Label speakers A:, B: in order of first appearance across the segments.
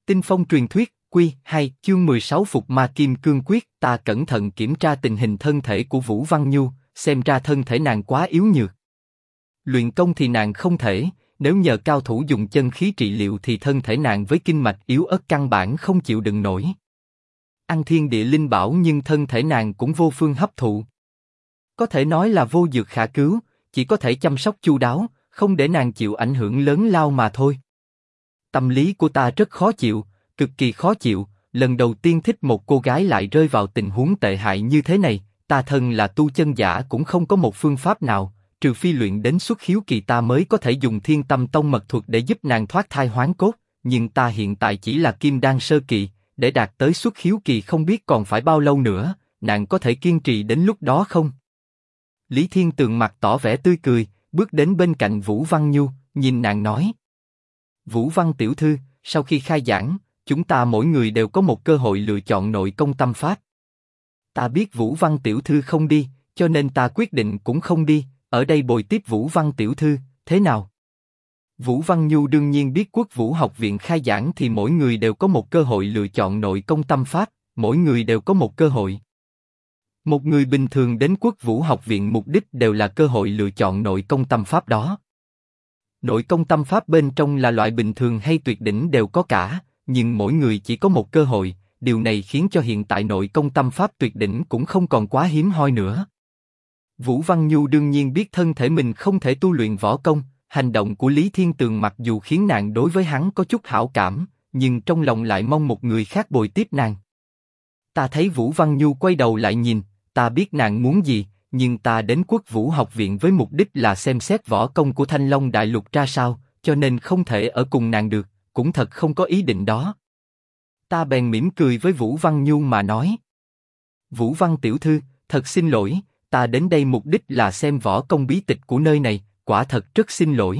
A: Tinh Phong truyền thuyết, Quy 2, chương 16 Phục Ma Kim Cương Quyết. Ta cẩn thận kiểm tra tình hình thân thể của Vũ Văn Nhu, xem ra thân thể nàng quá yếu nhược. Luyện công thì nàng không thể, nếu nhờ cao thủ dùng chân khí trị liệu thì thân thể nàng với kinh mạch yếu ớt căn bản không chịu đựng nổi. Ăn thiên địa linh bảo nhưng thân thể nàng cũng vô phương hấp thụ. Có thể nói là vô dược khả cứu, chỉ có thể chăm sóc chu đáo, không để nàng chịu ảnh hưởng lớn lao mà thôi. Tâm lý của ta rất khó chịu, cực kỳ khó chịu, lần đầu tiên thích một cô gái lại rơi vào tình huống tệ hại như thế này, ta thân là tu chân giả cũng không có một phương pháp nào, trừ phi luyện đến xuất khiếu kỳ ta mới có thể dùng Thiên Tâm Tông mật thuật để giúp nàng thoát thai hoán cốt, nhưng ta hiện tại chỉ là kim đan sơ kỳ, để đạt tới xuất khiếu kỳ không biết còn phải bao lâu nữa, nàng có thể kiên trì đến lúc đó không? Lý Thiên Tường mặt tỏ vẻ tươi cười, bước đến bên cạnh Vũ Văn Nhu, nhìn nàng nói: Vũ Văn tiểu thư, sau khi khai giảng, chúng ta mỗi người đều có một cơ hội lựa chọn nội công tâm pháp. Ta biết Vũ Văn tiểu thư không đi, cho nên ta quyết định cũng không đi, ở đây bồi tiếp Vũ Văn tiểu thư, thế nào? Vũ Văn Nhu đương nhiên biết Quốc Vũ học viện khai giảng thì mỗi người đều có một cơ hội lựa chọn nội công tâm pháp, mỗi người đều có một cơ hội. Một người bình thường đến Quốc Vũ học viện mục đích đều là cơ hội lựa chọn nội công tâm pháp đó. Nội công tâm pháp bên trong là loại bình thường hay tuyệt đỉnh đều có cả, nhưng mỗi người chỉ có một cơ hội, điều này khiến cho hiện tại nội công tâm pháp tuyệt đỉnh cũng không còn quá hiếm hoi nữa. Vũ Văn Nhu đương nhiên biết thân thể mình không thể tu luyện võ công, hành động của Lý Thiên Tường mặc dù khiến nàng đối với hắn có chút hảo cảm, nhưng trong lòng lại mong một người khác bồi tiếp nàng. Ta thấy Vũ Văn Nhu quay đầu lại nhìn, ta biết nàng muốn gì, nhưng ta đến Quốc Vũ học viện với mục đích là xem xét võ công của Thanh Long Đại Lục ra sao, cho nên không thể ở cùng nàng được, cũng thật không có ý định đó. Ta bèn mỉm cười với Vũ Văn Nhu mà nói: Vũ Văn tiểu thư, thật xin lỗi, ta đến đây mục đích là xem võ công bí tịch của nơi này, quả thật rất xin lỗi.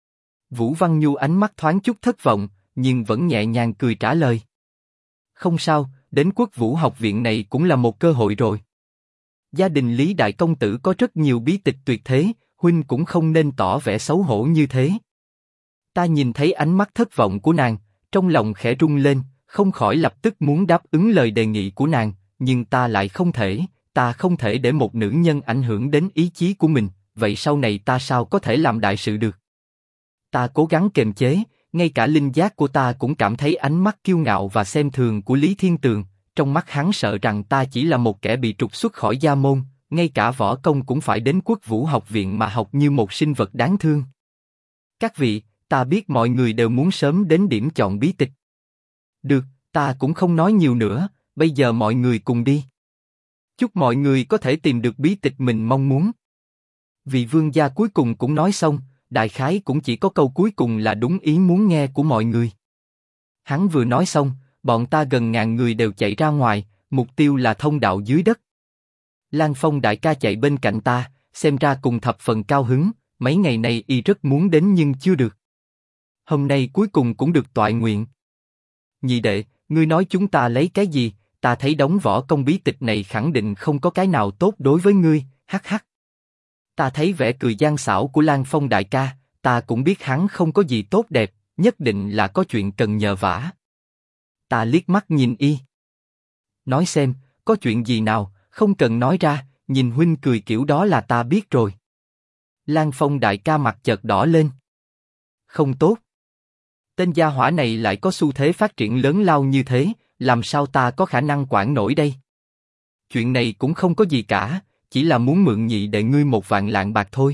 A: Vũ Văn Nhu ánh mắt thoáng chút thất vọng, nhưng vẫn nhẹ nhàng cười trả lời: Không sao, đến Quốc Vũ học viện này cũng là một cơ hội rồi. Gia đình Lý đại công tử có rất nhiều bí tịch tuyệt thế, huynh cũng không nên tỏ vẻ xấu hổ như thế. Ta nhìn thấy ánh mắt thất vọng của nàng, trong lòng khẽ rung lên, không khỏi lập tức muốn đáp ứng lời đề nghị của nàng, nhưng ta lại không thể, ta không thể để một nữ nhân ảnh hưởng đến ý chí của mình, vậy sau này ta sao có thể làm đại sự được? Ta cố gắng kiềm chế, ngay cả linh giác của ta cũng cảm thấy ánh mắt kiêu ngạo và xem thường của Lý Thiên Tường, trong mắt hắn sợ rằng ta chỉ là một kẻ bị trục xuất khỏi gia môn, ngay cả võ công cũng phải đến Quốc Vũ học viện mà học như một sinh vật đáng thương. Các vị, ta biết mọi người đều muốn sớm đến điểm chọn bí tịch. Được, ta cũng không nói nhiều nữa, bây giờ mọi người cùng đi. Chúc mọi người có thể tìm được bí tịch mình mong muốn. Vị vương gia cuối cùng cũng nói xong, đại khái cũng chỉ có câu cuối cùng là đúng ý muốn nghe của mọi người. Hắn vừa nói xong, bọn ta gần ngàn người đều chạy ra ngoài, mục tiêu là thông đạo dưới đất. Lan Phong đại ca chạy bên cạnh ta, xem ra cùng thập phần cao hứng, mấy ngày nay y rất muốn đến nhưng chưa được. Hôm nay cuối cùng cũng được toại nguyện. Nhị đệ, ngươi nói chúng ta lấy cái gì? Ta thấy đống võ công bí tịch này khẳng định không có cái nào tốt đối với ngươi, hắc hắc. Ta thấy vẻ cười gian xảo của Lan Phong đại ca, ta cũng biết hắn không có gì tốt đẹp, nhất định là có chuyện cần nhờ vả. Ta liếc mắt nhìn y. Nói xem, có chuyện gì nào, không cần nói ra, nhìn huynh cười kiểu đó là ta biết rồi. Lan Phong đại ca mặt chợt đỏ lên. Không tốt. Tên gia hỏa này lại có xu thế phát triển lớn lao như thế, làm sao ta có khả năng quản nổi đây? Chuyện này cũng không có gì cả, chỉ là muốn mượn nhị đệ ngươi 1.000.000 bạc thôi.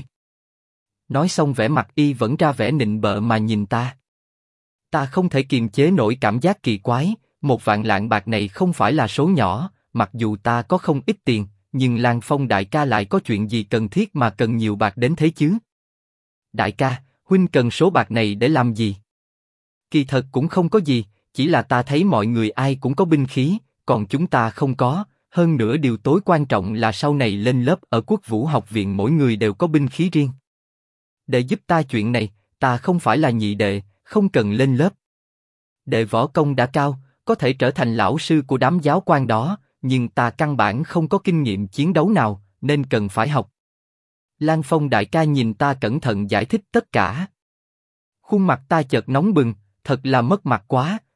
A: Nói xong vẻ mặt y vẫn ra vẻ nịnh bợ mà nhìn ta. Ta không thể kiềm chế nổi cảm giác kỳ quái, 1.000.000 bạc này không phải là số nhỏ, mặc dù ta có không ít tiền, nhưng Lan Phong đại ca lại có chuyện gì cần thiết mà cần nhiều bạc đến thế chứ? Đại ca, huynh cần số bạc này để làm gì? Kỳ thật cũng không có gì, chỉ là ta thấy mọi người ai cũng có binh khí, còn chúng ta không có, hơn nữa điều tối quan trọng là sau này lên lớp ở Quốc Vũ học viện mỗi người đều có binh khí riêng. Để giúp ta chuyện này, ta không phải là nhị đệ, không cần lên lớp. Đệ võ công đã cao, có thể trở thành lão sư của đám giáo quan đó, nhưng ta căn bản không có kinh nghiệm chiến đấu nào, nên cần phải học. Lan Phong đại ca nhìn ta cẩn thận giải thích tất cả. Khuôn mặt ta chợt nóng bừng, thật là mất mặt quá,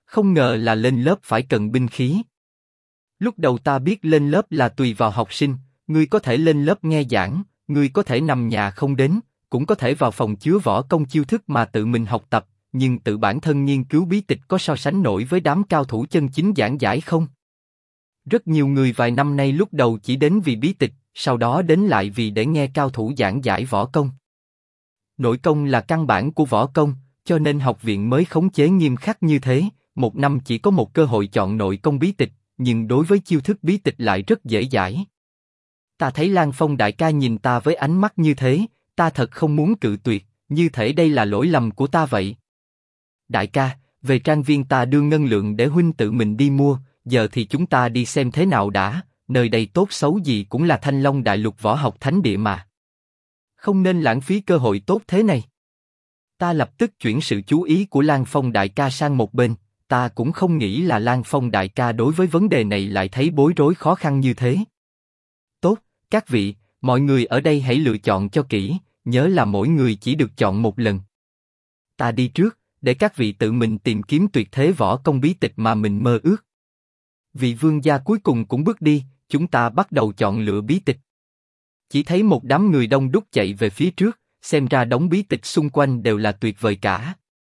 A: Không ngờ là lên lớp phải cần binh khí. Lúc đầu ta biết lên lớp là tùy vào học sinh, ngươi có thể lên lớp nghe giảng, ngươi có thể nằm nhà không đến, cũng có thể vào phòng chứa võ công chiêu thức mà tự mình học tập, nhưng tự bản thân nghiên cứu bí tịch có so sánh nổi với đám cao thủ chân chính giảng giải không? Rất nhiều người vài năm nay lúc đầu chỉ đến vì bí tịch, sau đó đến lại vì để nghe cao thủ giảng giải võ công. Nội công là căn bản của võ công, cho nên học viện mới khống chế nghiêm khắc như thế, một năm chỉ có một cơ hội chọn nội công bí tịch, nhưng đối với chiêu thức bí tịch lại rất dễ giải. Ta thấy Lan Phong đại ca nhìn ta với ánh mắt như thế, ta thật không muốn cự tuyệt, như thể đây là lỗi lầm của ta vậy. Đại ca, về trang viên ta đưa ngân lượng để huynh tự mình đi mua, giờ thì chúng ta đi xem thế nào đã, nơi đây tốt xấu gì cũng là Thanh Long Đại Lục võ học thánh địa mà. Không nên lãng phí cơ hội tốt thế này. Ta lập tức chuyển sự chú ý của Lan Phong đại ca sang một bên, ta cũng không nghĩ là Lan Phong đại ca đối với vấn đề này lại thấy bối rối khó khăn như thế. Tốt, các vị, mọi người ở đây hãy lựa chọn cho kỹ, nhớ là mỗi người chỉ được chọn một lần. Ta đi trước, để các vị tự mình tìm kiếm tuyệt thế võ công bí tịch mà mình mơ ước. Vị vương gia cuối cùng cũng bước đi, chúng ta bắt đầu chọn lựa bí tịch. Chỉ thấy một đám người đông đúc chạy về phía trước, xem ra đống bí tịch xung quanh đều là tuyệt vời cả.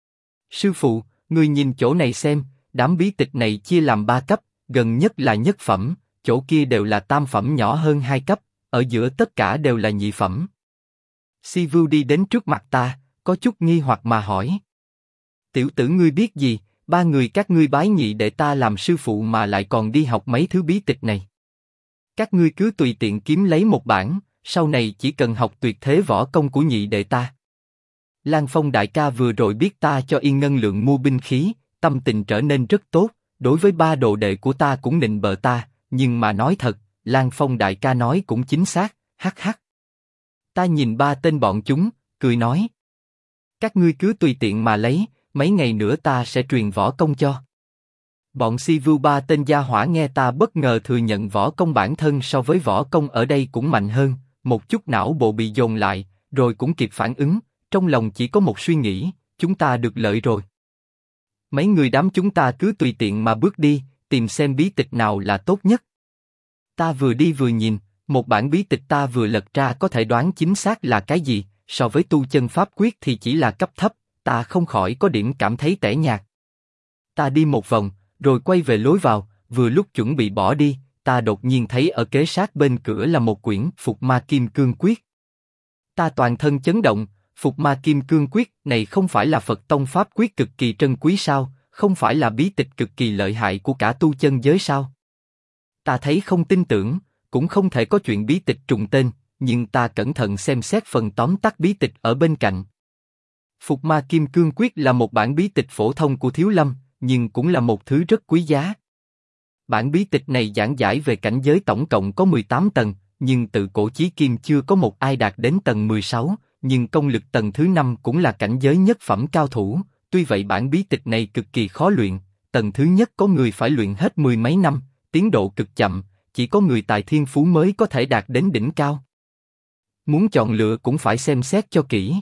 A: Sư phụ, người nhìn chỗ này xem, đám bí tịch này chia làm 3 cấp, gần nhất là nhất phẩm, chỗ kia đều là tam phẩm nhỏ hơn 2 cấp, ở giữa tất cả đều là nhị phẩm. Si Vưu đi đến trước mặt ta, có chút nghi hoặc mà hỏi. Tiểu tử ngươi biết gì, 3 người các ngươi bái nhị để ta làm sư phụ mà lại còn đi học mấy thứ bí tịch này. Các ngươi cứ tùy tiện kiếm lấy một bản, sau này chỉ cần học tuyệt thế võ công của nhị đệ ta. Lan Phong đại ca vừa rồi biết ta cho yên ngân lượng mua binh khí, tâm tình trở nên rất tốt, đối với 3 đồ đệ của ta cũng nịnh bợ ta, nhưng mà nói thật, Lan Phong đại ca nói cũng chính xác, hắc hắc. Ta nhìn 3 tên bọn chúng, cười nói. Các ngươi cứ tùy tiện mà lấy, mấy ngày nữa ta sẽ truyền võ công cho. Bọn Si Vưu 3 tên gia hỏa nghe ta bất ngờ thừa nhận võ công bản thân so với võ công ở đây cũng mạnh hơn, một chút não bộ bị dồn lại, rồi cũng kịp phản ứng, trong lòng chỉ có một suy nghĩ, chúng ta được lợi rồi. Mấy người đám chúng ta cứ tùy tiện mà bước đi, tìm xem bí tịch nào là tốt nhất. Ta vừa đi vừa nhìn, một bản bí tịch ta vừa lật ra có thể đoán chính xác là cái gì, so với tu chân pháp quyết thì chỉ là cấp thấp, ta không khỏi có điểm cảm thấy tẻ nhạt. Ta đi một vòng, rồi quay về lối vào, vừa lúc chuẩn bị bỏ đi, ta đột nhiên thấy ở kế sát bên cửa là một quyển Phục Ma Kim Cương Quyết. Ta toàn thân chấn động, Phục Ma Kim Cương Quyết này không phải là Phật tông pháp quyết cực kỳ trân quý sao, không phải là bí tịch cực kỳ lợi hại của cả tu chân giới sao? Ta thấy không tin tưởng, cũng không thể có chuyện bí tịch trùng tên, nhưng ta cẩn thận xem xét phần tóm tắt bí tịch ở bên cạnh. Phục Ma Kim Cương Quyết là một bản bí tịch phổ thông của Thiếu Lâm, nhưng cũng là một thứ rất quý giá. Bản bí tịch này giảng giải về cảnh giới tổng cộng có 18 tầng, nhưng từ cổ chí kim chưa có một ai đạt đến tầng 16, nhưng công lực tầng thứ 5 cũng là cảnh giới nhất phẩm cao thủ, tuy vậy bản bí tịch này cực kỳ khó luyện, tầng thứ nhất có người phải luyện hết 10 mấy năm, tiến độ cực chậm, chỉ có người tài thiên phú mới có thể đạt đến đỉnh cao. Muốn chọn lựa cũng phải xem xét cho kỹ.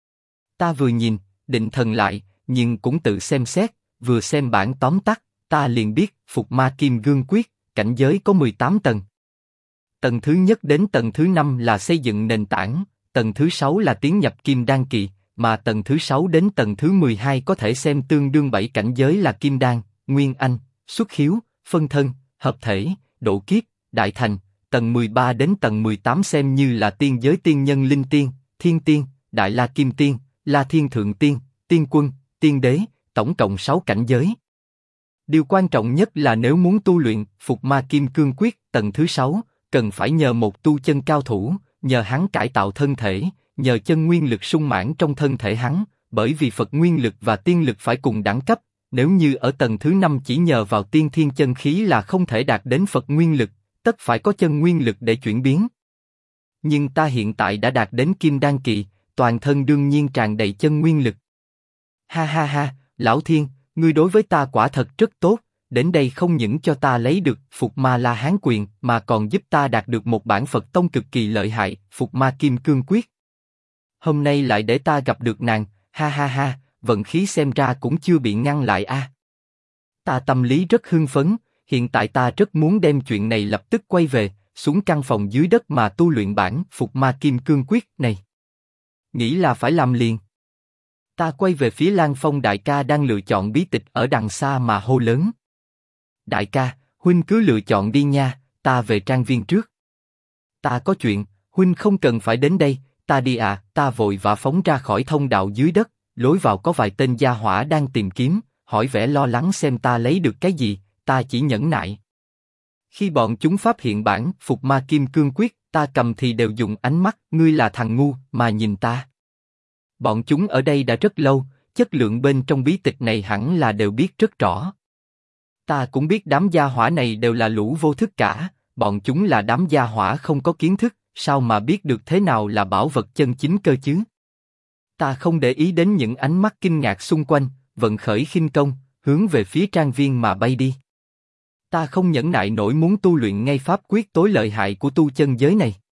A: Ta vừa nhìn, định thần lại, nhưng cũng tự xem xét, vừa xem bản tóm tắt, ta liền biết Phục Ma Kim Cương Quyết, cảnh giới có 18 tầng. Tầng thứ nhất đến tầng thứ 5 là xây dựng nền tảng, tầng thứ 6 là tiến nhập Kim Đan kỳ, mà tầng thứ 6 đến tầng thứ 12 có thể xem tương đương 7 cảnh giới là Kim Đan, Nguyên Anh, Xuất Khiếu, Phân Thân, Hợp Thể, Độ Kiếp, Đại Thành. Tầng 13 đến tầng 18 xem như là tiên giới tiên nhân linh tiên, thiên tiên, Đại La Kim Tiên, La Thiên Thượng Tiên, Tiên Quân, Tiên Đế, tổng cộng 6 cảnh giới. Điều quan trọng nhất là nếu muốn tu luyện Phục Ma Kim Cương Quyết tầng thứ 6, cần phải nhờ một tu chân cao thủ, nhờ hắn cải tạo thân thể, nhờ chân nguyên lực sung mãn trong thân thể hắn, bởi vì Phật nguyên lực và tiên lực phải cùng đẳng cấp, nếu như ở tầng thứ 5 chỉ nhờ vào tiên thiên chân khí là không thể đạt đến Phật nguyên lực, tất phải có chân nguyên lực để chuyển biến. Nhưng ta hiện tại đã đạt đến Kim Đan kỳ, toàn thân đương nhiên tràn đầy chân nguyên lực. Ha ha ha, Lão Thiên, ngươi đối với ta quả thật rất tốt, đến đây không những cho ta lấy được Phục Ma La Hán Quyền mà còn giúp ta đạt được một bản Phật tông cực kỳ lợi hại, Phục Ma Kim Cương Quyết. Hôm nay lại để ta gặp được nàng, ha ha ha, vận khí xem ra cũng chưa bị ngăn lại a. Ta tâm lý rất hưng phấn, hiện tại ta rất muốn đem chuyện này lập tức quay về, xuống căn phòng dưới đất mà tu luyện bản Phục Ma Kim Cương Quyết này. Nghĩ là phải làm liền. Ta quay về phía Lan Phong đại ca đang lựa chọn bí tịch ở đằng xa mà hô lớn. Đại ca, huynh cứ lựa chọn đi nha, ta về trang viên trước. Ta có chuyện, huynh không cần phải đến đây, ta đi à, ta vội vã phóng ra khỏi thông đạo dưới đất, lối vào có vài tên gia hỏa đang tìm kiếm, hỏi vẻ lo lắng xem ta lấy được cái gì, ta chỉ nhẫn nại. Khi bọn chúng phát hiện bản Phục Ma Kim Cương Quyết, ta cầm thì đều dùng ánh mắt, ngươi là thằng ngu, mà nhìn ta. Bọn chúng ở đây đã rất lâu, chất lượng bên trong bí tịch này hẳn là đều biết rất rõ. Ta cũng biết đám gia hỏa này đều là lũ vô thức cả, bọn chúng là đám gia hỏa không có kiến thức, sao mà biết được thế nào là bảo vật chân chính cơ chứ? Ta không để ý đến những ánh mắt kinh ngạc xung quanh, vận khởi khinh công, hướng về phía trang viên mà bay đi. Ta không nhẫn nại nổi muốn tu luyện ngay pháp quyết tối lợi hại của tu chân giới này.